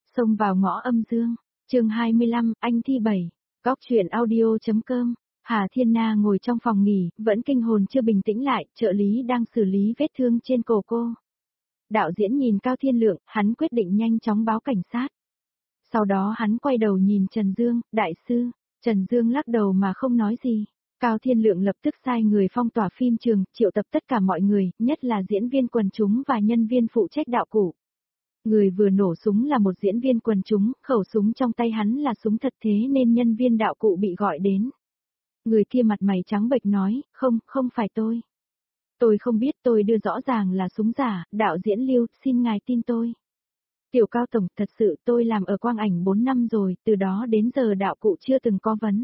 Xông vào ngõ âm dương, chương 25, anh thi 7, góc truyện audio.com. Hà Thiên Na ngồi trong phòng nghỉ, vẫn kinh hồn chưa bình tĩnh lại, trợ lý đang xử lý vết thương trên cổ cô. Đạo diễn nhìn Cao Thiên Lượng, hắn quyết định nhanh chóng báo cảnh sát. Sau đó hắn quay đầu nhìn Trần Dương, đại sư. Trần Dương lắc đầu mà không nói gì. Cao Thiên Lượng lập tức sai người phong tỏa phim trường, triệu tập tất cả mọi người, nhất là diễn viên quần chúng và nhân viên phụ trách đạo cụ. Người vừa nổ súng là một diễn viên quần chúng, khẩu súng trong tay hắn là súng thật thế nên nhân viên đạo cụ bị gọi đến. Người kia mặt mày trắng bệch nói, không phải tôi. Tôi không biết, tôi đưa rõ ràng là súng giả, đạo diễn Lưu, xin ngài tin tôi. Tiểu Cao Tổng, thật sự tôi làm ở Quang Ảnh 4 năm rồi, từ đó đến giờ đạo cụ chưa từng có vấn.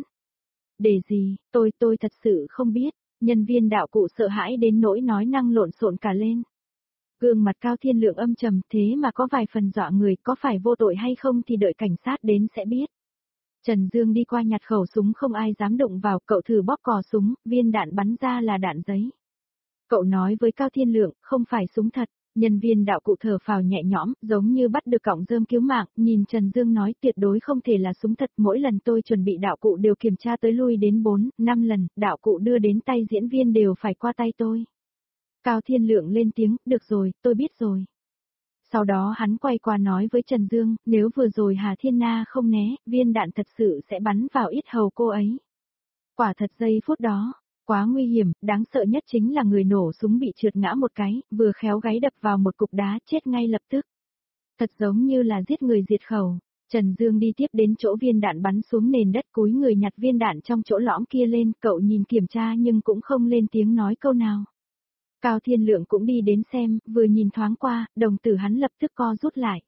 Để gì, tôi thật sự không biết, nhân viên đạo cụ sợ hãi đến nỗi nói năng lộn xộn cả lên. Gương mặt Cao Thiên Lượng âm trầm thế mà có vài phần dọa người, có phải vô tội hay không thì đợi cảnh sát đến sẽ biết. Trần Dương đi qua nhặt khẩu súng không ai dám động vào, cậu thử bóp cò súng, viên đạn bắn ra là đạn giấy. Cậu nói với Cao Thiên Lượng, không phải súng thật. Nhân viên đạo cụ thở phào nhẹ nhõm, giống như bắt được cọng rơm cứu mạng, nhìn Trần Dương nói tuyệt đối không thể là súng thật, mỗi lần tôi chuẩn bị đạo cụ đều kiểm tra tới lui đến 4, 5 lần, đạo cụ đưa đến tay diễn viên đều phải qua tay tôi. Cao Thiên Lượng lên tiếng, được rồi, tôi biết rồi. Sau đó hắn quay qua nói với Trần Dương, nếu vừa rồi Hà Thiên Na không né, viên đạn thật sự sẽ bắn vào yết hầu cô ấy. Quả thật giây phút đó. Quá nguy hiểm, đáng sợ nhất chính là người nổ súng bị trượt ngã một cái, vừa khéo gáy đập vào một cục đá chết ngay lập tức. Thật giống như là giết người diệt khẩu. Trần Dương đi tiếp đến chỗ viên đạn bắn xuống nền đất, cúi người nhặt viên đạn trong chỗ lõm kia lên, cậu nhìn kiểm tra nhưng cũng không lên tiếng nói câu nào. Cao Thiên Lượng cũng đi đến xem, vừa nhìn thoáng qua, đồng tử hắn lập tức co rút lại.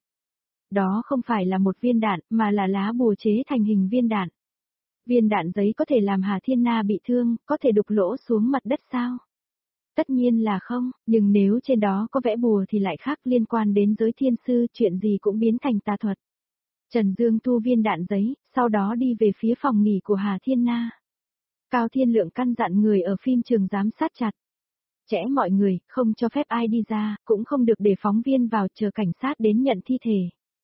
Đó không phải là một viên đạn, mà là lá bùa chế thành hình viên đạn. Viên đạn giấy có thể làm Hà Thiên Na bị thương, có thể đục lỗ xuống mặt đất sao? Tất nhiên là không, nhưng nếu trên đó có vẽ bùa thì lại khác, liên quan đến giới thiên sư, chuyện gì cũng biến thành tà thuật. Trần Dương thu viên đạn giấy, sau đó đi về phía phòng nghỉ của Hà Thiên Na. Cao Thiên Lượng căn dặn người ở phim trường giám sát chặt. Chẽ mọi người, không cho phép ai đi ra, cũng không được để phóng viên vào, chờ cảnh sát đến nhận thi thể.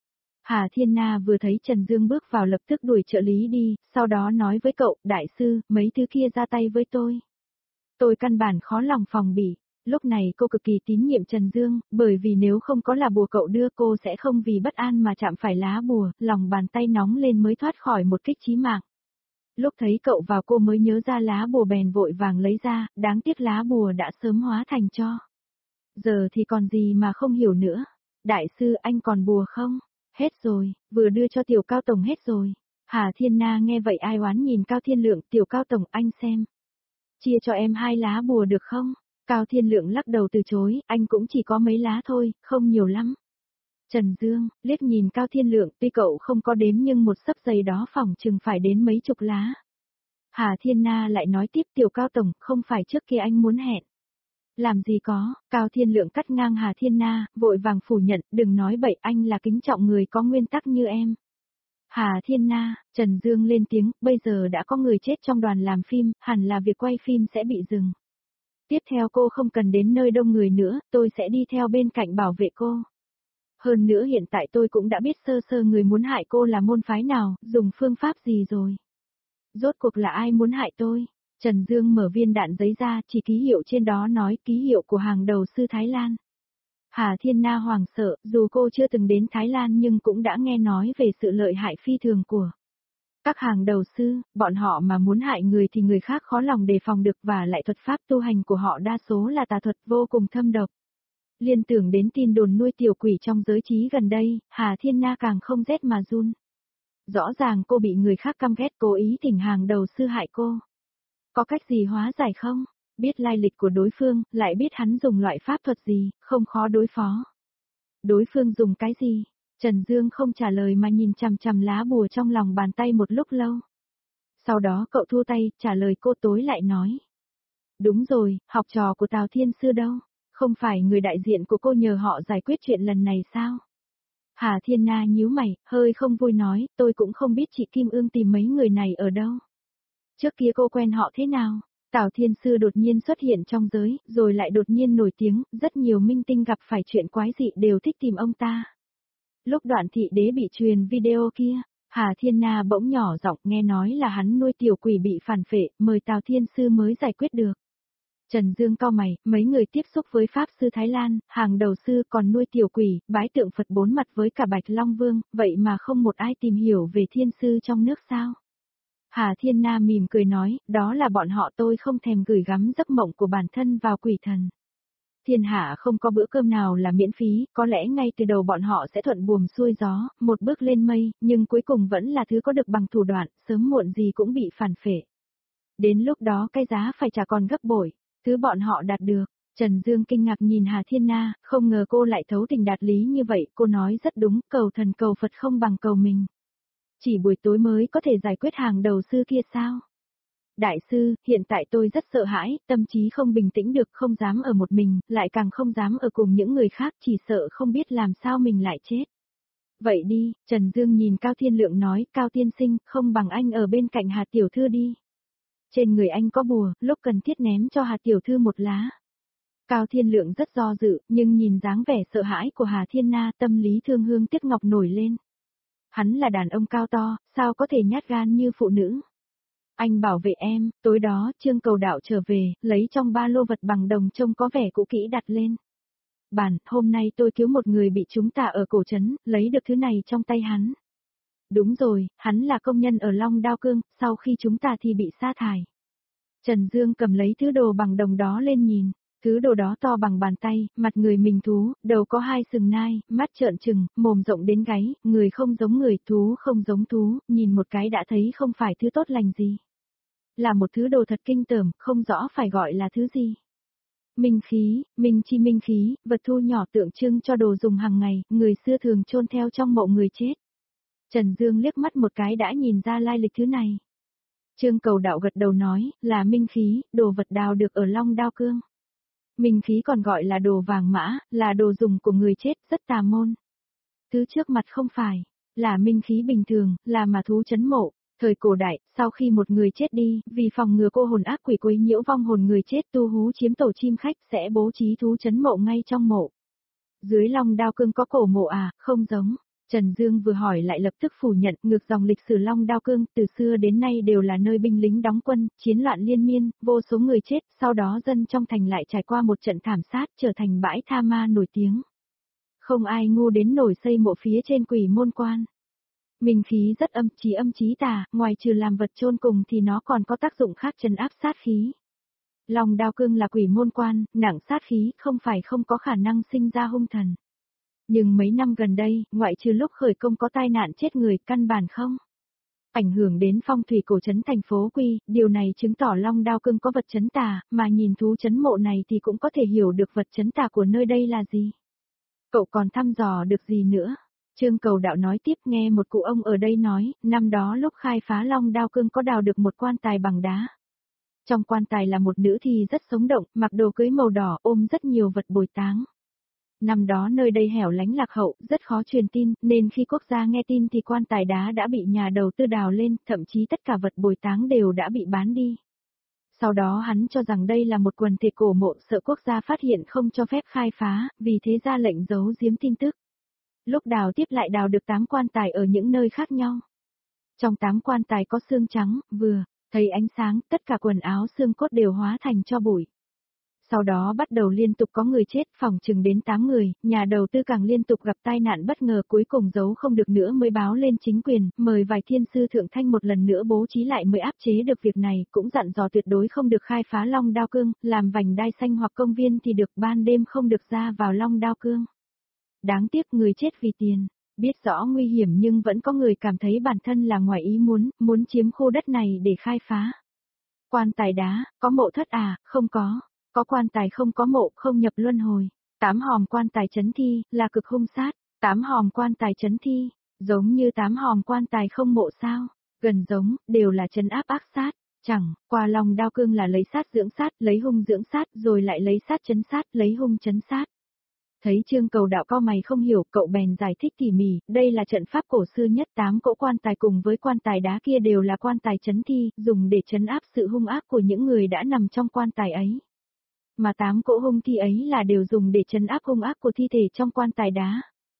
Hà Thiên Na vừa thấy Trần Dương bước vào lập tức đuổi trợ lý đi, sau đó nói với cậu, đại sư, mấy thứ kia ra tay với tôi. Tôi căn bản khó lòng phòng bị. Lúc này cô cực kỳ tín nhiệm Trần Dương, bởi vì nếu không có là bùa cậu đưa cô sẽ không vì bất an mà chạm phải lá bùa, lòng bàn tay nóng lên mới thoát khỏi một kích chí mạng. Lúc thấy cậu vào cô mới nhớ ra lá bùa bèn vội vàng lấy ra, đáng tiếc lá bùa đã sớm hóa thành tro. Giờ thì còn gì mà không hiểu nữa. Đại sư anh còn bùa không? Hết rồi, vừa đưa cho Tiểu Cao Tổng hết rồi. Hà Thiên Na nghe vậy ai oán nhìn Cao Thiên Lượng, Tiểu Cao Tổng anh xem. Chia cho em 2 lá bùa được không? Cao Thiên Lượng lắc đầu từ chối, anh cũng chỉ có mấy lá thôi, không nhiều lắm. Trần Dương, liếc nhìn Cao Thiên Lượng, tuy cậu không có đếm nhưng một xấp giày đó phỏng chừng phải đến mấy chục lá. Hà Thiên Na lại nói tiếp, Tiểu Cao Tổng, không phải trước kia anh muốn hẹn. Làm gì có, Cao Thiên Lượng cắt ngang Hà Thiên Na, vội vàng phủ nhận, đừng nói bậy, anh là kính trọng người có nguyên tắc như em. Hà Thiên Na, Trần Dương lên tiếng, bây giờ đã có người chết trong đoàn làm phim, hẳn là việc quay phim sẽ bị dừng. Tiếp theo cô không cần đến nơi đông người nữa, tôi sẽ đi theo bên cạnh bảo vệ cô. Hơn nữa hiện tại tôi cũng đã biết sơ sơ người muốn hại cô là môn phái nào, dùng phương pháp gì rồi. Rốt cuộc là ai muốn hại tôi? Trần Dương mở viên đạn giấy ra, chỉ ký hiệu trên đó nói ký hiệu của hàng đầu sư Thái Lan. Hà Thiên Na hoảng sợ, dù cô chưa từng đến Thái Lan nhưng cũng đã nghe nói về sự lợi hại phi thường của các hàng đầu sư, bọn họ mà muốn hại người thì người khác khó lòng đề phòng được, và lại thuật pháp tu hành của họ đa số là tà thuật vô cùng thâm độc. Liên tưởng đến tin đồn nuôi tiểu quỷ trong giới trí gần đây, Hà Thiên Na càng không rét mà run. Rõ ràng cô bị người khác căm ghét, cố ý thỉnh hàng đầu sư hại cô. Có cách gì hóa giải không? Biết lai lịch của đối phương, lại biết hắn dùng loại pháp thuật gì, không khó đối phó. Đối phương dùng cái gì? Trần Dương không trả lời mà nhìn chằm chằm lá bùa trong lòng bàn tay một lúc lâu. Sau đó cậu thu tay, trả lời cô, tối lại nói. Đúng rồi, học trò của Tào Thiên Sư đâu? Không phải người đại diện của cô nhờ họ giải quyết chuyện lần này sao? Hà Thiên Na nhíu mày, hơi không vui nói, tôi cũng không biết chị Kim Ương tìm mấy người này ở đâu. Trước kia cô quen họ thế nào? Tào Thiên Sư đột nhiên xuất hiện trong giới, rồi lại đột nhiên nổi tiếng, rất nhiều minh tinh gặp phải chuyện quái dị đều thích tìm ông ta. Lúc Đoạn Thị Đế bị truyền video kia, Hà Thiên Na bỗng nhỏ giọng nghe nói là hắn nuôi tiểu quỷ bị phản phệ, mời Tào Thiên Sư mới giải quyết được. Trần Dương cau mày, mấy người tiếp xúc với Pháp Sư Thái Lan, hàng đầu sư còn nuôi tiểu quỷ, bái tượng Phật bốn mặt với cả Bạch Long Vương, vậy mà không một ai tìm hiểu về thiên sư trong nước sao? Hà Thiên Na mỉm cười nói, đó là bọn họ, tôi không thèm gửi gắm giấc mộng của bản thân vào quỷ thần. Thiên hạ không có bữa cơm nào là miễn phí, có lẽ ngay từ đầu bọn họ sẽ thuận buồm xuôi gió, một bước lên mây, nhưng cuối cùng vẫn là thứ có được bằng thủ đoạn, sớm muộn gì cũng bị phản phệ. Đến lúc đó cái giá phải trả còn gấp bội, thứ bọn họ đạt được. Trần Dương kinh ngạc nhìn Hà Thiên Na, không ngờ cô lại thấu tình đạt lý như vậy, cô nói rất đúng, cầu thần cầu Phật không bằng cầu mình. Chỉ buổi tối mới có thể giải quyết hàng đầu sư kia sao? Đại sư, hiện tại tôi rất sợ hãi, tâm trí không bình tĩnh được, không dám ở một mình, lại càng không dám ở cùng những người khác, chỉ sợ không biết làm sao mình lại chết. Vậy đi, Trần Dương nhìn Cao Thiên Lượng nói, Cao Tiên Sinh, không bằng anh ở bên cạnh Hà Tiểu Thư đi. Trên người anh có bùa, lúc cần thiết ném cho Hà Tiểu Thư một lá. Cao Thiên Lượng rất do dự, nhưng nhìn dáng vẻ sợ hãi của Hà Thiên Na, tâm lý thương hương tiếc ngọc nổi lên. Hắn là đàn ông cao to, sao có thể nhát gan như phụ nữ. Anh bảo vệ em, tối đó Trương Cầu Đạo trở về, lấy trong ba lô vật bằng đồng trông có vẻ cũ kỹ đặt lên. Bản, hôm nay tôi cứu một người bị chúng ta ở cổ trấn, lấy được thứ này trong tay hắn. Đúng rồi, hắn là công nhân ở Long Đao Cương, sau khi chúng ta thì bị sa thải. Trần Dương cầm lấy thứ đồ bằng đồng đó lên nhìn. Thứ đồ đó to bằng bàn tay, mặt người mình thú, đầu có hai sừng nai, mắt trợn trừng, mồm rộng đến gáy, người không giống người, thú không giống thú, nhìn một cái đã thấy không phải thứ tốt lành gì. Là một thứ đồ thật kinh tởm, không rõ phải gọi là thứ gì. Minh khí, minh khí, vật thu nhỏ tượng trưng cho đồ dùng hàng ngày, người xưa thường chôn theo trong mộ người chết. Trần Dương liếc mắt một cái đã nhìn ra lai lịch thứ này. Trương Cầu Đạo gật đầu nói, là minh khí, đồ vật đào được ở Long Đao Cương. Minh khí còn gọi là đồ vàng mã, là đồ dùng của người chết, rất tà môn. Thứ trước mặt không phải, là minh khí bình thường, là mà thú trấn mộ. Thời cổ đại, sau khi một người chết đi, vì phòng ngừa cô hồn ác quỷ quấy nhiễu vong hồn người chết, tu hú chiếm tổ chim khách sẽ bố trí thú trấn mộ ngay trong mộ. Dưới Long Đao Cương có cổ mộ à, không giống. Trần Dương vừa hỏi lại lập tức phủ nhận, ngược dòng lịch sử Long Đao Cương, từ xưa đến nay đều là nơi binh lính đóng quân, chiến loạn liên miên, vô số người chết, sau đó dân trong thành lại trải qua một trận thảm sát, trở thành bãi tha ma nổi tiếng. Không ai ngu đến nổi xây mộ phía trên Quỷ Môn Quan. Minh khí rất âm chí tà, ngoài trừ làm vật chôn cùng thì nó còn có tác dụng khác trấn áp sát khí. Long Đao Cương là Quỷ Môn Quan, nặng sát khí, không phải không có khả năng sinh ra hung thần. Nhưng mấy năm gần đây, ngoại trừ lúc khởi công có tai nạn chết người, căn bản không ảnh hưởng đến phong thủy cổ trấn thành phố Quy, điều này chứng tỏ Long Đao Cương có vật trấn tà, mà nhìn thú trấn mộ này thì cũng có thể hiểu được vật trấn tà của nơi đây là gì. Cậu còn thăm dò được gì nữa? Trương Cầu Đạo nói tiếp, nghe một cụ ông ở đây nói, năm đó lúc khai phá Long Đao Cương có đào được một quan tài bằng đá. Trong quan tài là một nữ thì rất sống động, mặc đồ cưới màu đỏ, ôm rất nhiều vật bồi táng. Năm đó nơi đây hẻo lánh lạc hậu, rất khó truyền tin, nên khi quốc gia nghe tin thì quan tài đá đã bị nhà đầu tư đào lên, thậm chí tất cả vật bồi táng đều đã bị bán đi. Sau đó hắn cho rằng đây là một quần thể cổ mộ, sợ quốc gia phát hiện không cho phép khai phá, vì thế ra lệnh giấu giếm tin tức. Lúc đào tiếp lại đào được 8 quan tài ở những nơi khác nhau. Trong 8 quan tài có xương trắng, vừa thấy ánh sáng, tất cả quần áo xương cốt đều hóa thành tro bụi. Sau đó bắt đầu liên tục có người chết, phòng chừng đến 8 người, nhà đầu tư càng liên tục gặp tai nạn bất ngờ, cuối cùng giấu không được nữa mới báo lên chính quyền, mời vài thiên sư thượng thanh một lần nữa bố trí lại mới áp chế được việc này, cũng dặn dò tuyệt đối không được khai phá Long Đao Cương, làm vành đai xanh hoặc công viên thì được, ban đêm không được ra vào Long Đao Cương. Đáng tiếc người chết vì tiền, biết rõ nguy hiểm nhưng vẫn có người cảm thấy bản thân là ngoài ý muốn chiếm khu đất này để khai phá. Quan tài đá, có mộ thất à, không có. Có quan tài không có mộ, không nhập luân hồi. 8 hòm quan tài trấn thi, là cực hung sát. 8 hòm quan tài trấn thi, giống như 8 hòm quan tài không mộ sao. Gần giống, đều là trấn áp ác sát. Chẳng, qua Long Đao Cương là lấy sát dưỡng sát, lấy hung dưỡng sát, rồi lại lấy sát trấn sát, lấy hung trấn sát. Thấy Trương Cầu Đạo cau mày không hiểu, cậu bèn giải thích tỉ mỉ, đây là trận pháp cổ xưa nhất, 8 cỗ quan tài cùng với quan tài đá kia đều là quan tài trấn thi, dùng để trấn áp sự hung ác của những người đã nằm trong quan tài ấy. Mà 8 cỗ hung thi ấy là đều dùng để trấn áp hung ác của thi thể trong quan tài đá.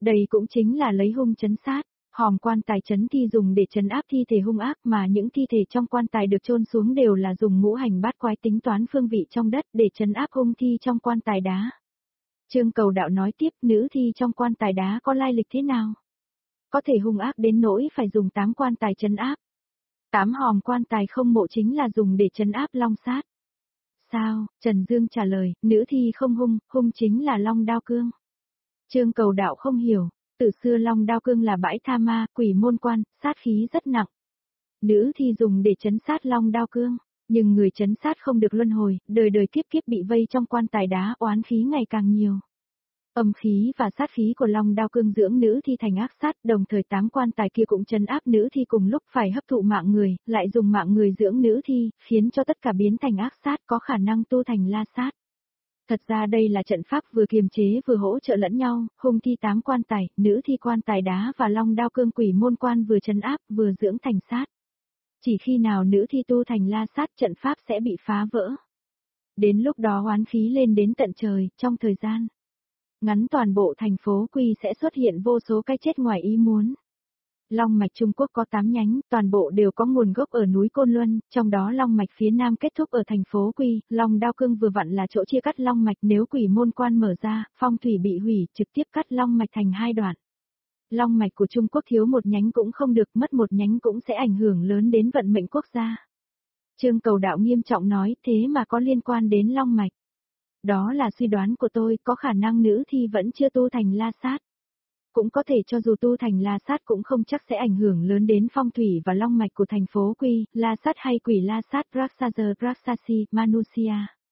Đây cũng chính là lấy hung trấn sát. Hòm quan tài trấn thi dùng để trấn áp thi thể hung ác, mà những thi thể trong quan tài được chôn xuống đều là dùng ngũ hành bát quái tính toán phương vị trong đất để trấn áp hung thi trong quan tài đá. Trương Cầu Đạo nói tiếp, nữ thi trong quan tài đá có lai lịch thế nào? Có thể hung ác đến nỗi phải dùng 8 quan tài trấn áp. 8 hòm quan tài không mộ chính là dùng để trấn áp long sát. Sao? Trần Dương trả lời, nữ thi không hung, hung chính là long đao cương. Trương Cầu Đạo không hiểu, từ xưa long đao cương là bãi tha ma, quỷ môn quan, sát khí rất nặng. Nữ thi dùng để trấn sát long đao cương, nhưng người trấn sát không được luân hồi, đời đời kiếp kiếp bị vây trong quan tài đá, oán khí ngày càng nhiều. Âm khí và sát khí của long đao cương dưỡng nữ thi thành ác sát, đồng thời 8 quan tài kia cũng trấn áp nữ thi cùng lúc phải hấp thụ mạng người, lại dùng mạng người dưỡng nữ thi, khiến cho tất cả biến thành ác sát, có khả năng tu thành la sát. Thật ra đây là trận pháp vừa kiềm chế vừa hỗ trợ lẫn nhau, hung thi 8 quan tài, nữ thi quan tài đá và long đao cương quỷ môn quan vừa trấn áp vừa dưỡng thành sát. Chỉ khi nào nữ thi tu thành la sát, trận pháp sẽ bị phá vỡ. Đến lúc đó oán khí lên đến tận trời, trong thời gian ngắn toàn bộ thành phố Quy sẽ xuất hiện vô số cái chết ngoài ý muốn. Long mạch Trung Quốc có 8 nhánh, toàn bộ đều có nguồn gốc ở núi Côn Luân, trong đó long mạch phía nam kết thúc ở thành phố Quy, long đao cương vừa vặn là chỗ chia cắt long mạch, nếu quỷ môn quan mở ra, phong thủy bị hủy, trực tiếp cắt long mạch thành 2 đoạn. Long mạch của Trung Quốc thiếu một nhánh cũng không được, mất một nhánh cũng sẽ ảnh hưởng lớn đến vận mệnh quốc gia. Trương Cầu Đạo nghiêm trọng nói, thế mà có liên quan đến long mạch. Đó là suy đoán của tôi, có khả năng nữ thi vẫn chưa tu thành la sát. Cũng có thể cho dù tu thành la sát cũng không chắc sẽ ảnh hưởng lớn đến phong thủy và long mạch của thành phố Quy, la sát hay quỷ la sát Rakshasi, Manusia.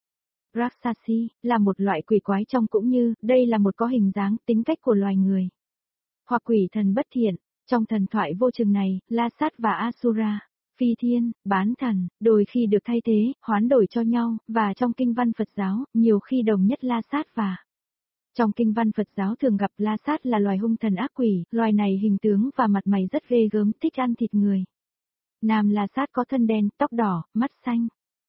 Rakshasi là một loại quỷ quái trong cũng như, đây là một có hình dáng, tính cách của loài người. Hoặc quỷ thần bất thiện, trong thần thoại vô chừng này, la sát và Asura, phi thiên, bán thần, đôi khi được thay thế, hoán đổi cho nhau, và trong kinh văn Phật giáo, nhiều khi đồng nhất la sát và. Trong kinh văn Phật giáo thường gặp la sát là loài hung thần ác quỷ, loài này hình tướng và mặt mày rất ghê gớm, thích ăn thịt người. Nam la sát có thân đen, tóc đỏ, mắt xanh.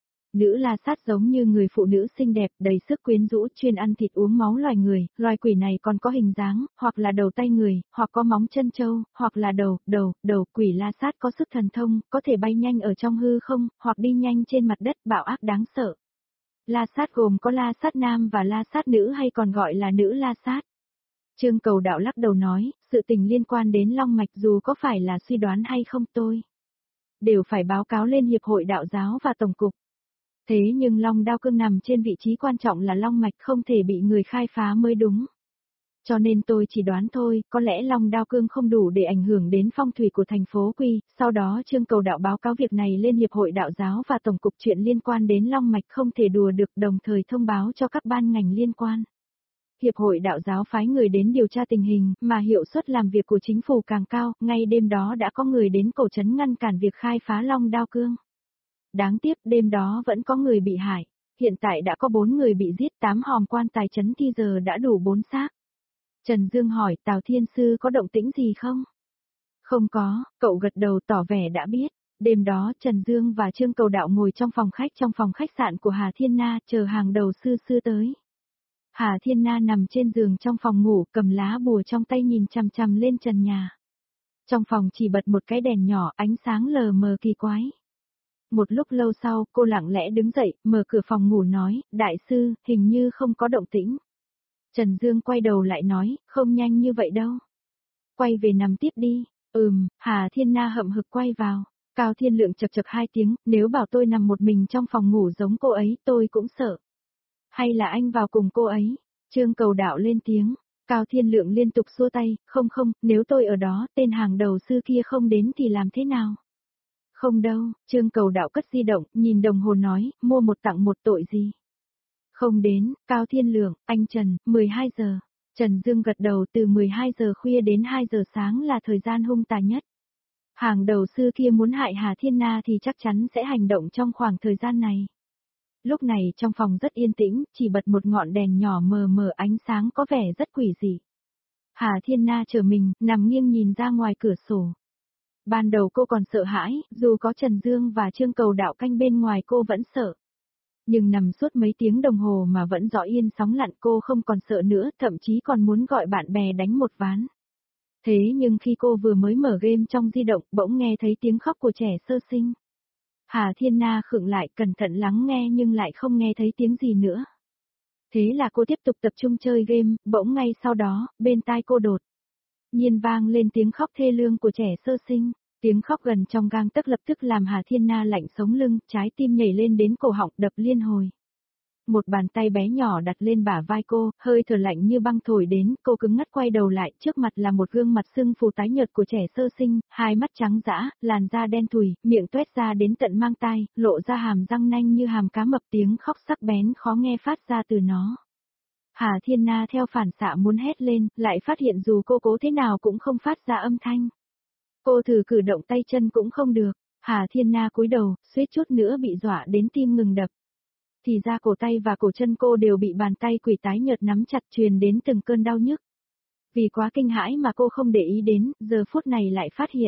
Nữ la sát giống như người phụ nữ xinh đẹp, đầy sức quyến rũ, chuyên ăn thịt uống máu loài người, loài quỷ này còn có hình dáng, hoặc là đầu tay người, hoặc có móng chân trâu, hoặc là đầu, quỷ la sát có sức thần thông, có thể bay nhanh ở trong hư không, hoặc đi nhanh trên mặt đất, bạo ác đáng sợ. La sát gồm có la sát nam và la sát nữ hay còn gọi là nữ la sát. Trương Cầu Đạo lắc đầu nói, sự tình liên quan đến long mạch dù có phải là suy đoán hay không tôi đều phải báo cáo lên Hiệp hội Đạo giáo và Tổng cục. Thế nhưng long đao cương nằm trên vị trí quan trọng là long mạch không thể bị người khai phá mới đúng. Cho nên tôi chỉ đoán thôi, có lẽ long đao cương không đủ để ảnh hưởng đến phong thủy của thành phố Quy, sau đó Trương Cầu Đạo báo cáo việc này lên Hiệp hội Đạo giáo và Tổng cục, chuyện liên quan đến long mạch không thể đùa được, đồng thời thông báo cho các ban ngành liên quan. Hiệp hội Đạo giáo phái người đến điều tra tình hình, mà hiệu suất làm việc của chính phủ càng cao, ngay đêm đó đã có người đến cổ trấn ngăn cản việc khai phá long đao cương. Đáng tiếc đêm đó vẫn có người bị hại, hiện tại đã có 4 người bị giết, 8 hòm quan tài trấn thi giờ đã đủ 4 xác. Trần Dương hỏi, Tào Thiên Sư có động tĩnh gì không? Không có, cậu gật đầu tỏ vẻ đã biết. Đêm đó Trần Dương và Trương Cầu Đạo ngồi trong phòng khách sạn của Hà Thiên Na, chờ hàng đầu sư tới. Hà Thiên Na nằm trên giường trong phòng ngủ, cầm lá bùa trong tay nhìn chằm chằm lên trần nhà. Trong phòng chỉ bật một cái đèn nhỏ, ánh sáng lờ mờ kỳ quái. Một lúc lâu sau, cô lặng lẽ đứng dậy, mở cửa phòng ngủ nói, đại sư, hình như không có động tĩnh. Trần Dương quay đầu lại nói, không nhanh như vậy đâu. Quay về nằm tiếp đi. Hà Thiên Na hậm hực quay vào. Cao Thiên Lượng chậc chậc 2 tiếng, nếu bảo tôi nằm một mình trong phòng ngủ giống cô ấy, tôi cũng sợ. Hay là anh vào cùng cô ấy? Trương Cầu Đạo lên tiếng. Cao Thiên Lượng liên tục xua tay, không, nếu tôi ở đó, tên hàng đầu sư kia không đến thì làm thế nào? Không đâu, Trương Cầu Đạo cất di động, nhìn đồng hồ nói, mua một tặng một tội gì? Không đến, Cao Thiên Lượng, anh Trần, 12 giờ. Trần Dương gật đầu, từ 12 giờ khuya đến 2 giờ sáng là thời gian hung tàn nhất. Hàng đầu sư kia muốn hại Hà Thiên Na thì chắc chắn sẽ hành động trong khoảng thời gian này. Lúc này trong phòng rất yên tĩnh, chỉ bật một ngọn đèn nhỏ mờ mờ, ánh sáng có vẻ rất quỷ dị. Hà Thiên Na trở mình, nằm nghiêng nhìn ra ngoài cửa sổ. Ban đầu cô còn sợ hãi, dù có Trần Dương và Trương Cầu Đạo canh bên ngoài cô vẫn sợ. Nhưng nằm suốt mấy tiếng đồng hồ mà vẫn rõ yên sóng lặn, cô không còn sợ nữa, thậm chí còn muốn gọi bạn bè đánh một ván. Thế nhưng khi cô vừa mới mở game trong di động, bỗng nghe thấy tiếng khóc của trẻ sơ sinh. Hà Thiên Na khựng lại, cẩn thận lắng nghe nhưng lại không nghe thấy tiếng gì nữa. Thế là cô tiếp tục tập trung chơi game, bỗng ngay sau đó, bên tai cô đột nhiên vang lên tiếng khóc thê lương của trẻ sơ sinh. Tiếng khóc gần trong gang tấc lập tức làm Hà Thiên Na lạnh sống lưng, trái tim nhảy lên đến cổ họng đập liên hồi. Một bàn tay bé nhỏ đặt lên bả vai cô, hơi thở lạnh như băng thổi đến, cô cứng ngắt quay đầu lại, trước mặt là một gương mặt sưng phù tái nhợt của trẻ sơ sinh, hai mắt trắng dã, làn da đen thùi, miệng tuét ra đến tận mang tai, lộ ra hàm răng nanh như hàm cá mập, tiếng khóc sắc bén khó nghe phát ra từ nó. Hà Thiên Na theo phản xạ muốn hét lên, lại phát hiện dù cô cố thế nào cũng không phát ra âm thanh. Cô thử cử động tay chân cũng không được, Hà Thiên Na cúi đầu, suýt chút nữa bị dọa đến tim ngừng đập. Thì ra cổ tay và cổ chân cô đều bị bàn tay quỷ tái nhợt nắm chặt, truyền đến từng cơn đau nhức. Vì quá kinh hãi mà cô không để ý đến, giờ phút này lại phát hiện.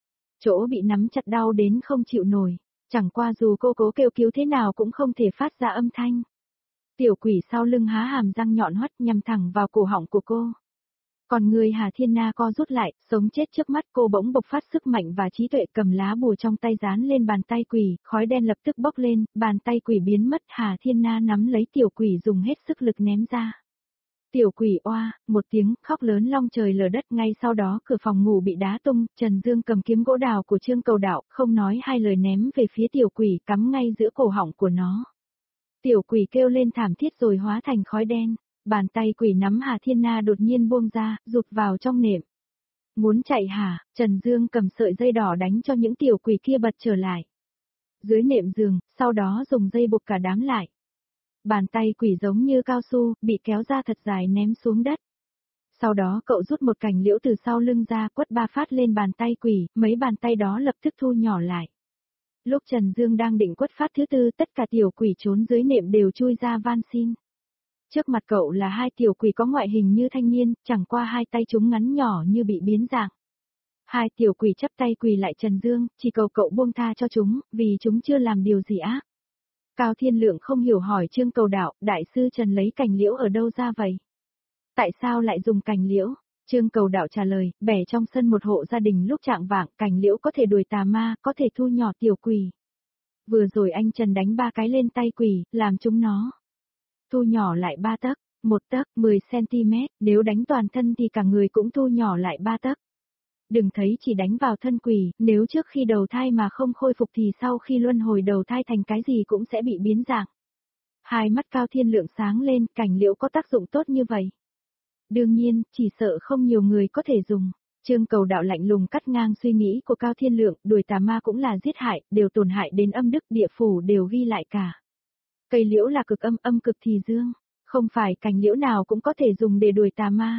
Chỗ bị nắm chặt đau đến không chịu nổi, chẳng qua dù cô cố kêu cứu thế nào cũng không thể phát ra âm thanh. Tiểu quỷ sau lưng há hàm răng nhọn hoắt nhằm thẳng vào cổ họng của cô. Còn người Hà Thiên Na co rút lại, sống chết trước mắt, cô bỗng bộc phát sức mạnh và trí tuệ, cầm lá bùa trong tay dán lên bàn tay quỷ, khói đen lập tức bốc lên, bàn tay quỷ biến mất, Hà Thiên Na nắm lấy tiểu quỷ dùng hết sức lực ném ra. Tiểu quỷ oa, một tiếng, khóc lớn long trời lở đất, ngay sau đó cửa phòng ngủ bị đá tung, Trần Dương cầm kiếm gỗ đào của Trương Cầu Đạo, không nói hai lời ném về phía tiểu quỷ, cắm ngay giữa cổ họng của nó. Tiểu quỷ kêu lên thảm thiết rồi hóa thành khói đen. Bàn tay quỷ nắm Hà Thiên Na đột nhiên buông ra, rụt vào trong nệm. Muốn chạy hả? Trần Dương cầm sợi dây đỏ đánh cho những tiểu quỷ kia bật trở lại. Dưới nệm giường, sau đó dùng dây buộc cả đám lại. Bàn tay quỷ giống như cao su, bị kéo ra thật dài ném xuống đất. Sau đó cậu rút một cành liễu từ sau lưng ra, quất 3 phát lên bàn tay quỷ, mấy bàn tay đó lập tức thu nhỏ lại. Lúc Trần Dương đang định quất phát thứ tư, tất cả tiểu quỷ trốn dưới nệm đều chui ra van xin. Trước mặt cậu là hai tiểu quỷ có ngoại hình như thanh niên, chẳng qua hai tay chúng ngắn nhỏ như bị biến dạng. Hai tiểu quỷ chắp tay quỳ lại Trần Dương, chỉ cầu cậu buông tha cho chúng, vì chúng chưa làm điều gì ác. Cao Thiên Lượng không hiểu hỏi Trương Cầu Đạo, đại sư Trần lấy cành liễu ở đâu ra vậy? Tại sao lại dùng cành liễu? Trương Cầu Đạo trả lời, bẻ trong sân một hộ gia đình lúc trạng vạng, cành liễu có thể đuổi tà ma, có thể thu nhỏ tiểu quỷ. Vừa rồi anh Trần đánh 3 cái lên tay quỷ, làm chúng nó thu nhỏ lại 3 tấc, 1 tấc, 10 cm, nếu đánh toàn thân thì cả người cũng thu nhỏ lại 3 tấc. Đừng thấy chỉ đánh vào thân quỷ, nếu trước khi đầu thai mà không khôi phục thì sau khi luân hồi đầu thai thành cái gì cũng sẽ bị biến dạng. Hai mắt Cao Thiên Lượng sáng lên, cành liễu có tác dụng tốt như vậy. Đương nhiên, chỉ sợ không nhiều người có thể dùng. Trương Cầu Đạo lạnh lùng cắt ngang suy nghĩ của Cao Thiên Lượng, đuổi tà ma cũng là giết hại, đều tổn hại đến âm đức, địa phủ đều ghi lại cả. Cây liễu là cực âm, âm cực thì dương, không phải cành liễu nào cũng có thể dùng để đuổi tà ma.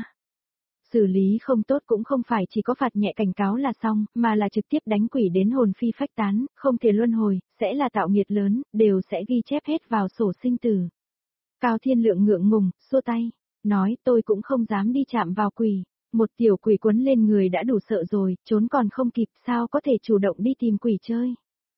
Xử lý không tốt cũng không phải chỉ có phạt nhẹ cảnh cáo là xong, mà là trực tiếp đánh quỷ đến hồn phi phách tán, không thể luân hồi, sẽ là tạo nghiệt lớn, đều sẽ ghi chép hết vào sổ sinh tử. Cao Thiên Lượng ngượng ngùng, xua tay, nói tôi cũng không dám đi chạm vào quỷ, một tiểu quỷ quấn lên người đã đủ sợ rồi, trốn còn không kịp, sao có thể chủ động đi tìm quỷ chơi.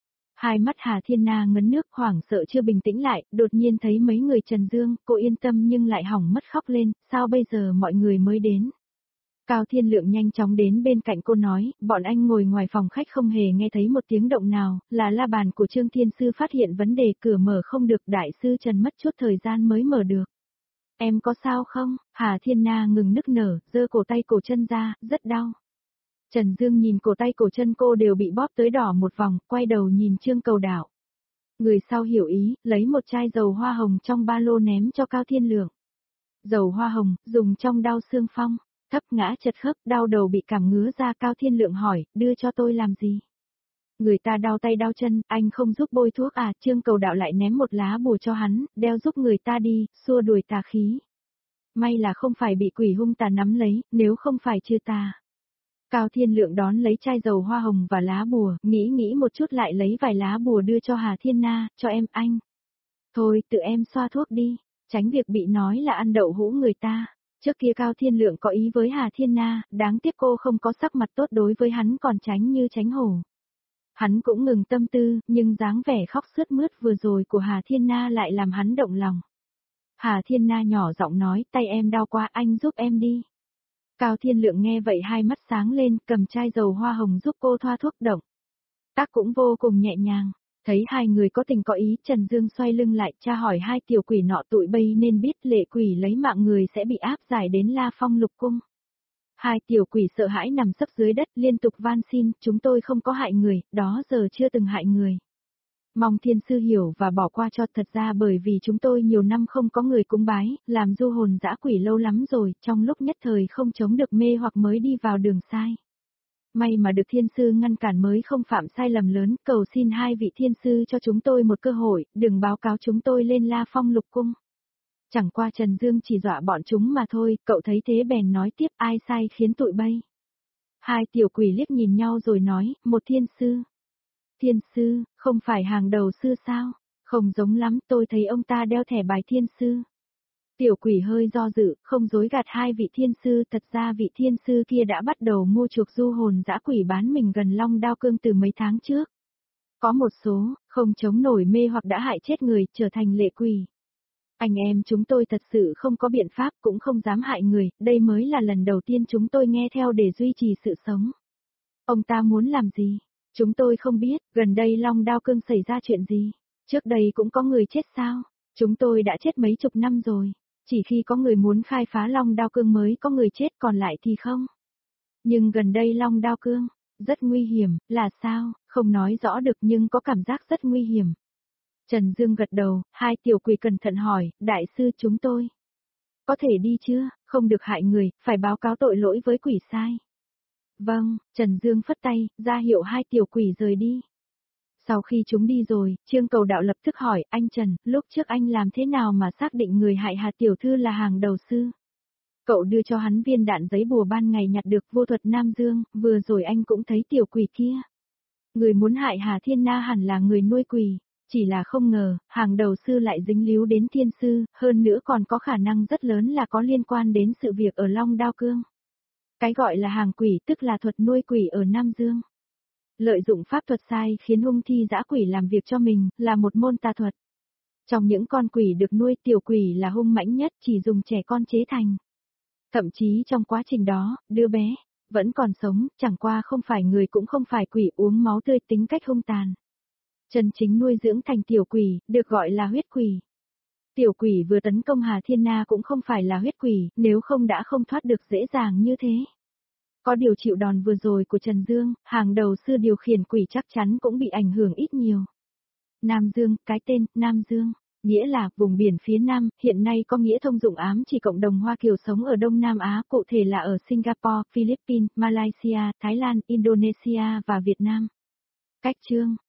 Hai mắt Hà Thiên Na ngấn nước, hoảng sợ chưa bình tĩnh lại, đột nhiên thấy mấy người Trần Dương, cô yên tâm nhưng lại hỏng mất khóc lên, sao bây giờ mọi người mới đến. Cao Thiên Lượng nhanh chóng đến bên cạnh cô nói, bọn anh ngồi ngoài phòng khách không hề nghe thấy một tiếng động nào, là la bàn của Trương Thiên Sư phát hiện vấn đề, cửa mở không được, đại sư Trần mất chút thời gian mới mở được. Em có sao không? Hà Thiên Na ngừng nức nở, giơ cổ tay cổ chân ra, rất đau. Trần Dương nhìn cổ tay cổ chân cô đều bị bóp tới đỏ một vòng, quay đầu nhìn Trương Cầu Đạo. Người sau hiểu ý, lấy một chai dầu hoa hồng trong ba lô ném cho Cao Thiên Lượng. Dầu hoa hồng, dùng trong đau xương phong, thấp ngã chật khớp, đau đầu bị cảm ngứa ra. Cao Thiên Lượng hỏi, đưa cho tôi làm gì? Người ta đau tay đau chân, anh không giúp bôi thuốc à? Trương Cầu Đạo lại ném một lá bùa cho hắn, đeo giúp người ta đi, xua đuổi tà khí. May là không phải bị quỷ hung tà nắm lấy, nếu không phải chưa tà. Cao Thiên Lượng đón lấy chai dầu hoa hồng và lá bùa, nghĩ một chút lại lấy vài lá bùa đưa cho Hà Thiên Na, cho em anh. Thôi tự em xoa thuốc đi, tránh việc bị nói là ăn đậu hũ người ta. Trước kia Cao Thiên Lượng có ý với Hà Thiên Na, đáng tiếc cô không có sắc mặt tốt đối với hắn còn tránh như tránh hổ. Hắn cũng ngừng tâm tư, nhưng dáng vẻ khóc sướt mướt vừa rồi của Hà Thiên Na lại làm hắn động lòng. Hà Thiên Na nhỏ giọng nói, tay em đau quá, anh giúp em đi. Cao Thiên Lượng nghe vậy hai mắt sáng lên, cầm chai dầu hoa hồng giúp cô thoa thuốc động. Tác cũng vô cùng nhẹ nhàng. Thấy hai người có tình có ý, Trần Dương xoay lưng lại, tra hỏi hai tiểu quỷ nọ tụi bây nên biết lệ quỷ lấy mạng người sẽ bị áp giải đến La Phong Lục Cung. Hai tiểu quỷ sợ hãi nằm sấp dưới đất liên tục van xin, chúng tôi không có hại người, đó giờ chưa từng hại người. Mong thiên sư hiểu và bỏ qua cho, thật ra bởi vì chúng tôi nhiều năm không có người cúng bái, làm du hồn dã quỷ lâu lắm rồi, trong lúc nhất thời không chống được mê hoặc mới đi vào đường sai. May mà được thiên sư ngăn cản mới không phạm sai lầm lớn, cầu xin hai vị thiên sư cho chúng tôi một cơ hội, đừng báo cáo chúng tôi lên La Phong Lục Cung. Chẳng qua Trần Dương chỉ dọa bọn chúng mà thôi, cậu thấy thế bèn nói tiếp, ai sai khiến tụi bay. Hai tiểu quỷ liếc nhìn nhau rồi nói, một thiên sư. Thiên sư, không phải hàng đầu sư sao? Không giống lắm, tôi thấy ông ta đeo thẻ bài thiên sư. Tiểu quỷ hơi do dự, không dối gạt hai vị thiên sư, thật ra vị thiên sư kia đã bắt đầu mua chuộc du hồn dã quỷ bán mình gần Long Đao Cương từ mấy tháng trước. Có một số, không chống nổi mê hoặc đã hại chết người, trở thành lệ quỷ. Anh em chúng tôi thật sự không có biện pháp, cũng không dám hại người, đây mới là lần đầu tiên chúng tôi nghe theo để duy trì sự sống. Ông ta muốn làm gì? Chúng tôi không biết, gần đây Long Đao Cương xảy ra chuyện gì? Trước đây cũng có người chết sao? Chúng tôi đã chết mấy chục năm rồi. Chỉ khi có người muốn khai phá Long Đao Cương mới có người chết, còn lại thì không. Nhưng gần đây Long Đao Cương, rất nguy hiểm, là sao? Không nói rõ được nhưng có cảm giác rất nguy hiểm. Trần Dương gật đầu, hai tiểu quỷ cẩn thận hỏi, đại sư chúng tôi có thể đi chưa, không được hại người, phải báo cáo tội lỗi với quỷ sai. Vâng, Trần Dương phất tay, ra hiệu hai tiểu quỷ rời đi. Sau khi chúng đi rồi, Trương Cầu Đạo lập tức hỏi, anh Trần, lúc trước anh làm thế nào mà xác định người hại Hà tiểu thư là hàng đầu sư? Cậu đưa cho hắn viên đạn giấy bùa ban ngày nhặt được vô thuật Nam Dương, vừa rồi anh cũng thấy tiểu quỷ kia. Người muốn hại Hà Thiên Na hẳn là người nuôi quỷ, chỉ là không ngờ, hàng đầu sư lại dính líu đến thiên sư, hơn nữa còn có khả năng rất lớn là có liên quan đến sự việc ở Long Đao Cương. Cái gọi là hàng quỷ tức là thuật nuôi quỷ ở Nam Dương. Lợi dụng pháp thuật sai khiến hung thi dã quỷ làm việc cho mình, là một môn tà thuật. Trong những con quỷ được nuôi, tiểu quỷ là hung mãnh nhất, chỉ dùng trẻ con chế thành. Thậm chí trong quá trình đó, đứa bé vẫn còn sống, chẳng qua không phải người cũng không phải quỷ, uống máu tươi, tính cách hung tàn. Chân chính nuôi dưỡng thành tiểu quỷ, được gọi là huyết quỷ. Tiểu quỷ vừa tấn công Hà Thiên Na cũng không phải là huyết quỷ, nếu không đã không thoát được dễ dàng như thế. Có điều chịu đòn vừa rồi của Trần Dương, hàng đầu sư điều khiển quỷ chắc chắn cũng bị ảnh hưởng ít nhiều. Nam Dương, cái tên, Nam Dương, nghĩa là vùng biển phía Nam, hiện nay có nghĩa thông dụng ám chỉ cộng đồng Hoa Kiều sống ở Đông Nam Á, cụ thể là ở Singapore, Philippines, Malaysia, Thái Lan, Indonesia và Việt Nam. Cách chương